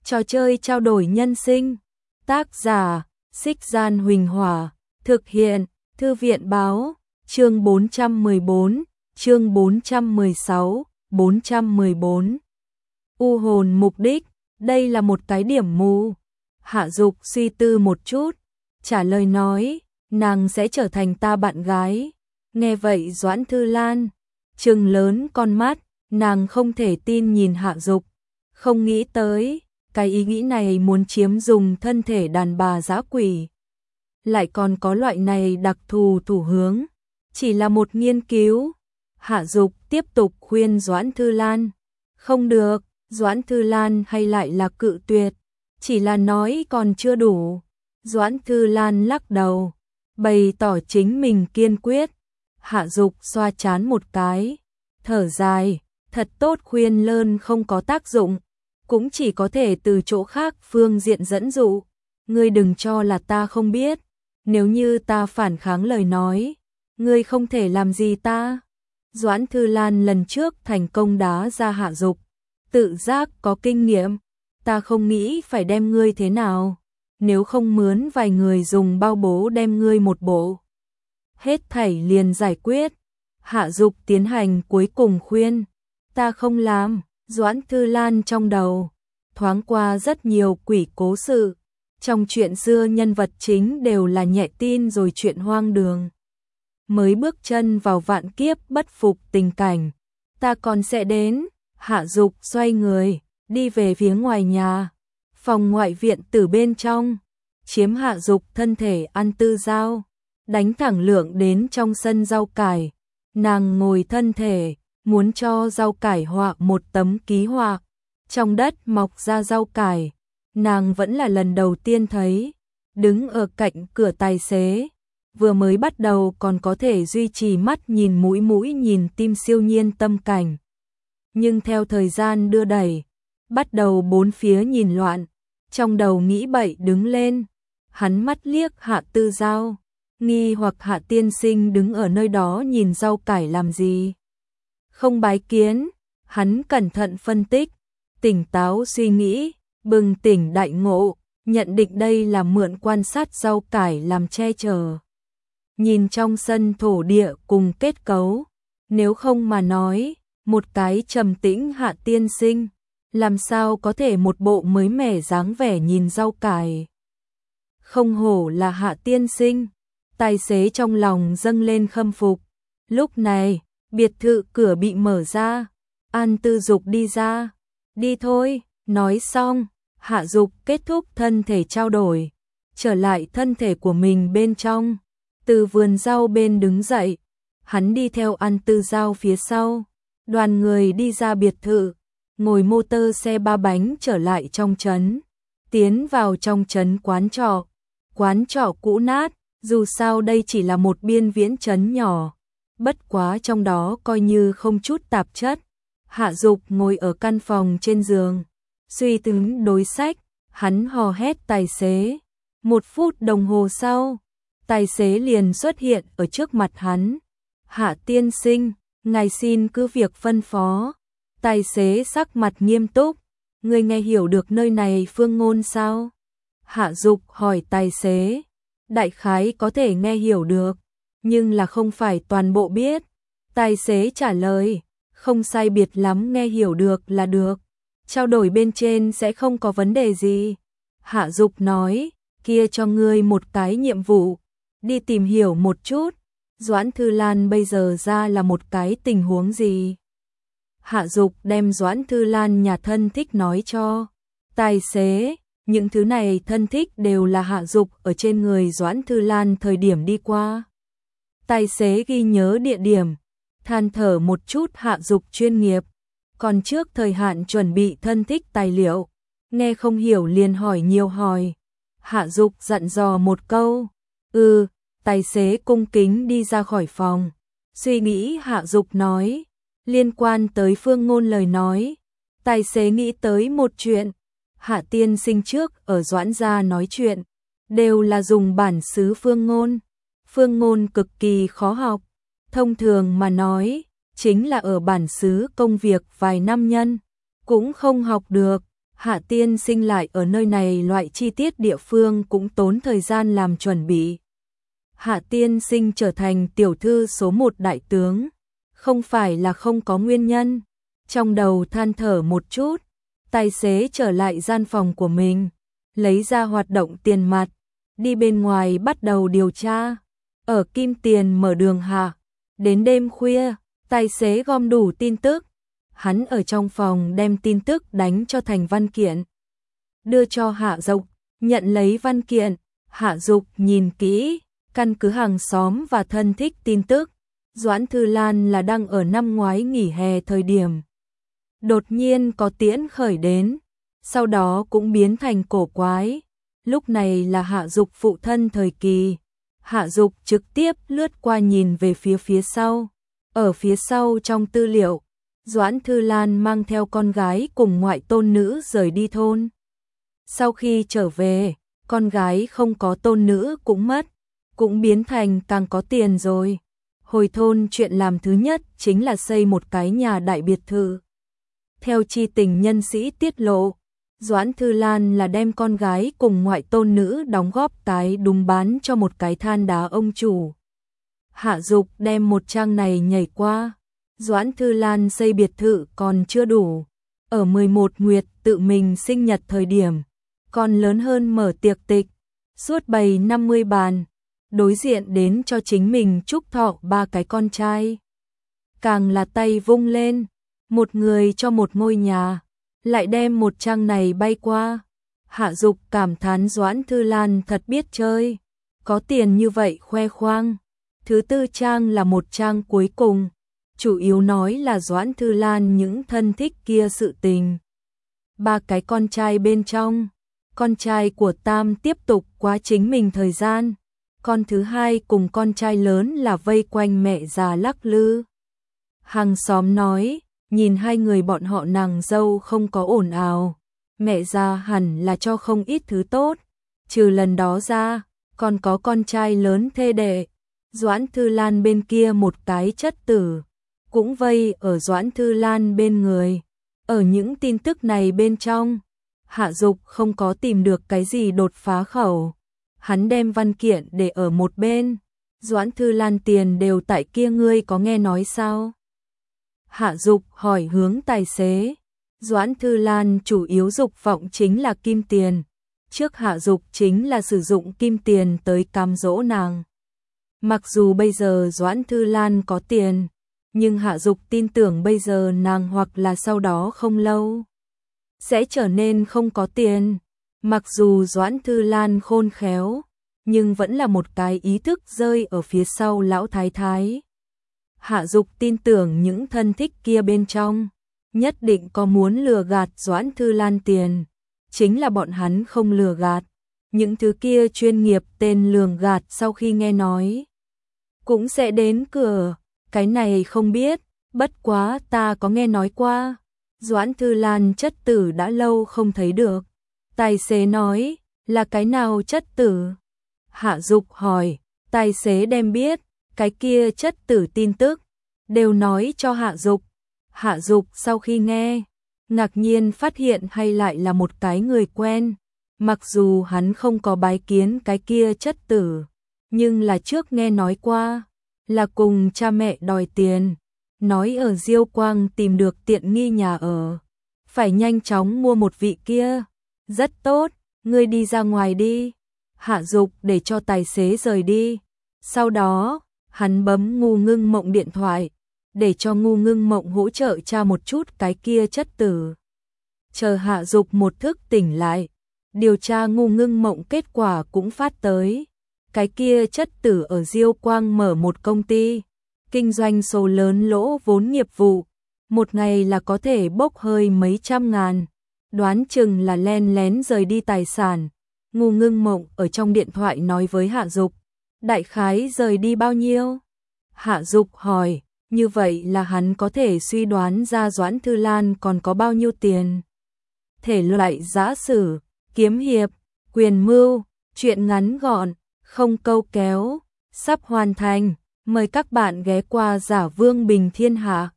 Trò chơi trao đổi nhân sinh. Tác giả: Xích Gian Huỳnh Hỏa. Thực hiện: Thư viện báo. Chương 414, chương 416, 414. U hồn mục đích, đây là một cái điểm mù. Hạ Dục suy tư một chút, trả lời nói, nàng sẽ trở thành ta bạn gái. Nghe vậy Doãn Thư Lan trừng lớn con mắt, nàng không thể tin nhìn Hạ Dục, không nghĩ tới, cái ý nghĩ này muốn chiếm dùng thân thể đàn bà dã quỷ. Lại còn có loại này đặc thù thủ hướng, chỉ là một nghiên cứu. Hạ Dục tiếp tục khuyên Doãn Thư Lan. Không được, Doãn Thư Lan hay lại là cự tuyệt, chỉ là nói còn chưa đủ. Doãn Thư Lan lắc đầu, bày tỏ chính mình kiên quyết. Hạ Dục xoa trán một cái, thở dài, thật tốt khuyên lơn không có tác dụng, cũng chỉ có thể từ chỗ khác phương diện dẫn dụ. Ngươi đừng cho là ta không biết, nếu như ta phản kháng lời nói, ngươi không thể làm gì ta. Doãn Thư Lan lần trước thành công đá ra Hạ Dục, tự giác có kinh nghiệm, ta không nghĩ phải đem ngươi thế nào, nếu không mướn vài người dùng bao bố đem ngươi một bộ. Hết thảy liền giải quyết. Hạ Dục tiến hành cuối cùng khuyên, ta không làm. Doãn Thư Lan trong đầu thoáng qua rất nhiều quỷ cố sự, trong chuyện xưa nhân vật chính đều là nhẹ tin rồi chuyện hoang đường. Mới bước chân vào vạn kiếp bất phục tình cảnh, ta còn sẽ đến. Hạ Dục xoay người, đi về phía ngoài nhà, phòng ngoại viện từ bên trong, chiếm Hạ Dục thân thể ăn tư dao, đánh thẳng lượng đến trong sân rau cải. Nàng ngồi thân thể, muốn cho rau cải họa một tấm ký họa, trong đất mọc ra rau cải, nàng vẫn là lần đầu tiên thấy. Đứng ở cạnh cửa tài xế, vừa mới bắt đầu còn có thể duy trì mắt nhìn mũi nhìn tim siêu nhiên tâm cảnh. Nhưng theo thời gian đưa đẩy, bắt đầu bốn phía nhìn loạn, trong đầu nghĩ bậy đứng lên. Hắn mắt liếc Hạ Tư Giao, nghi hoặc Hạ tiên sinh đứng ở nơi đó nhìn rau cải làm gì? Không bái kiến. Hắn cẩn thận phân tích, tỉnh táo suy nghĩ, bừng tỉnh đại ngộ, nhận định đây là mượn quan sát rau cải làm che chở. Nhìn trong sân thổ địa cùng kết cấu, nếu không mà nói, một cái trầm tĩnh Hạ tiên sinh, làm sao có thể một bộ mới mẻ dáng vẻ nhìn rau cải. Không hổ là Hạ tiên sinh, tài xế trong lòng dâng lên khâm phục. Lúc này, biệt thự cửa bị mở ra, An Tư Dục đi ra. Đi thôi. Nói xong, Hạ Dục kết thúc thân thể trao đổi, trở lại thân thể của mình bên trong, từ vườn rau bên đứng dậy, hắn đi theo An Tư Giao phía sau. Đoàn người đi ra biệt thự, ngồi mô tơ xe ba bánh trở lại trong trấn, tiến vào trong trấn quán trọ cũ nát, dù sao đây chỉ là một biên viễn trấn nhỏ, bất quá trong đó coi như không chút tạp chất. Hạ Dục ngồi ở căn phòng trên giường, suy tư đối sách, hắn hò hét tài xế. 1 phút đồng hồ sau, tài xế liền xuất hiện ở trước mặt hắn. Hạ tiên sinh, ngài xin cứ việc phân phó. Tài xế sắc mặt nghiêm túc, người nghe hiểu được nơi này phương ngôn sao? Hạ Dục hỏi tài xế, đại khái có thể nghe hiểu được, nhưng là không phải toàn bộ biết. Tài xế trả lời, không sai biệt lắm nghe hiểu được là được, trao đổi bên trên sẽ không có vấn đề gì. Hạ Dục nói, kia cho ngươi một cái nhiệm vụ, đi tìm hiểu một chút, Doãn Thư Lan bây giờ ra là một cái tình huống gì. Hạ Dục đem Doãn Thư Lan nhà thân thích nói cho tài xế, những thứ này thân thích đều là Hạ Dục ở trên người Doãn Thư Lan thời điểm đi qua. Tài xế ghi nhớ địa điểm, than thở một chút Hạ Dục chuyên nghiệp, còn trước thời hạn chuẩn bị thân thích tài liệu, nghe không hiểu liền hỏi nhiều hỏi. Hạ Dục dặn dò một câu, tài xế cung kính đi ra khỏi phòng. Suy nghĩ Hạ Dục nói, liên quan tới phương ngôn lời nói, tài xế nghĩ tới một chuyện. Hạ tiên sinh trước ở Doãn gia nói chuyện, đều là dùng bản xứ phương ngôn. Phương ngôn cực kỳ khó học, thông thường mà nói, chính là ở bản xứ công việc vài năm nhân, cũng không học được. Hạ tiên sinh lại ở nơi này, loại chi tiết địa phương cũng tốn thời gian làm chuẩn bị. Hạ tiên sinh trở thành tiểu thư số 1 đại tướng, không phải là không có nguyên nhân. Trong đầu than thở một chút, tài xế trở lại gian phòng của mình, lấy ra hoạt động tiền mặt, đi bên ngoài bắt đầu điều tra. Ở Kim Tiền mở đường hạ, đến đêm khuya, tài xế gom đủ tin tức. Hắn ở trong phòng đem tin tức đánh cho thành văn kiện, đưa cho Hạ Dục, nhận lấy văn kiện. Hạ Dục nhìn kỹ, căn cứ hàng xóm và thân thích tin tức, Doãn Thư Lan là đang ở năm ngoái nghỉ hè thời điểm đột nhiên có tiễn khởi đến, sau đó cũng biến thành cổ quái. Lúc này là Hạ Dục phụ thân thời kỳ. Hạ Dục trực tiếp lướt qua nhìn về phía sau. Ở phía sau trong tư liệu, Doãn Thư Lan mang theo con gái cùng ngoại tôn nữ rời đi thôn. Sau khi trở về, con gái không có tôn nữ cũng mất, cũng biến thành càng có tiền rồi. Hồi thôn chuyện làm thứ nhất chính là xây một cái nhà đại biệt thự. Theo chi tình nhân sĩ tiết lộ, Doãn Thư Lan là đem con gái cùng ngoại tôn nữ đóng góp tái đúng bán cho một cái than đá ông chủ. Hạ Dục đem một trang này nhảy qua. Doãn Thư Lan xây biệt thự còn chưa đủ. Ở 11 Nguyệt tự mình sinh nhật thời điểm, còn lớn hơn mở tiệc tịch, suốt bày 50 bàn, đối diện đến cho chính mình chúc thọ 3 cái con trai. Càng là tay vung lên, một người cho một ngôi nhà, lại đem một trang này bay qua. Hạ Dục cảm thán Doãn Thư Lan thật biết chơi, có tiền như vậy khoe khoang. Thứ tư trang là một trang cuối cùng, chủ yếu nói là Doãn Thư Lan những thân thích kia sự tình. 3 cái con trai bên trong, con trai của Tam tiếp tục quá chính mình thời gian, con thứ hai cùng con trai lớn là vây quanh mẹ già lắc lư. Hàng xóm nói, nhìn hai người bọn họ nàng dâu không có ồn ào, mẹ già hẳn là cho không ít thứ tốt, trừ lần đó ra, còn có con trai lớn thê đệ. Doãn Thư Lan bên kia một cái chất tử, cũng vây ở Doãn Thư Lan bên người. Ở những tin tức này bên trong, Hạ Dục không có tìm được cái gì đột phá khẩu. Hắn đem văn kiện để ở một bên. Doãn Thư Lan tiền đều tại kia, ngươi có nghe nói sao? Hạ Dục hỏi hướng tài xế. Doãn Thư Lan chủ yếu dục vọng chính là kim tiền. Trước Hạ Dục chính là sử dụng kim tiền tới cám dỗ nàng. Mặc dù bây giờ Doãn Thư Lan có tiền, nhưng Hạ Dục tin tưởng bây giờ nàng hoặc là sau đó không lâu sẽ trở nên không có tiền. Mặc dù Doãn Thư Lan khôn khéo, nhưng vẫn là một cái ý thức rơi ở phía sau lão thái thái. Hạ Dục tin tưởng những thân thích kia bên trong nhất định có muốn lừa gạt Doãn Thư Lan tiền, chính là bọn hắn không lừa gạt. Những thứ kia chuyên nghiệp tên lường gạt sau khi nghe nói cũng sẽ đến cửa. Cái này không biết, bất quá ta có nghe nói qua. Doãn Thư Lan chất tử đã lâu không thấy được. Tài xế nói, là cái nào chất tử? Hạ Dục hỏi, tài xế đem biết, cái kia chất tử tin tức, đều nói cho Hạ Dục. Hạ Dục sau khi nghe, ngạc nhiên phát hiện hay lại là một cái người quen. Mặc dù hắn không có bái kiến cái kia chất tử, nhưng là trước nghe nói qua, là cùng cha mẹ đòi tiền, nói ở Diêu Quang tìm được tiện nghi nhà ở, phải nhanh chóng mua một vị kia. Rất tốt, ngươi đi ra ngoài đi. Hạ Dục để cho tài xế rời đi. Sau đó, hắn bấm Ngu Ngưng Mộng điện thoại, để cho Ngu Ngưng Mộng hỗ trợ tra một chút cái kia chất tử. Chờ Hạ Dục một thức tỉnh lại, điều tra Ngu Ngưng Mộng kết quả cũng phát tới. Cái kia chất tử ở Diêu Quang mở một công ty, kinh doanh số lớn lỗ vốn nghiệp vụ, một ngày là có thể bốc hơi mấy trăm ngàn, đoán chừng là len lén rời đi tài sản. Ngu Ngưng Mộng ở trong điện thoại nói với Hạ Dục, đại khái rời đi bao nhiêu? Hạ Dục hỏi, như vậy là hắn có thể suy đoán ra Doãn Thư Lan còn có bao nhiêu tiền. Thể loại giã sử, kiếm hiệp, quyền mưu, truyện ngắn gọn, không câu kéo, sắp hoàn thành. Mời các bạn ghé qua Giả Vương Bình Thiên Hạ.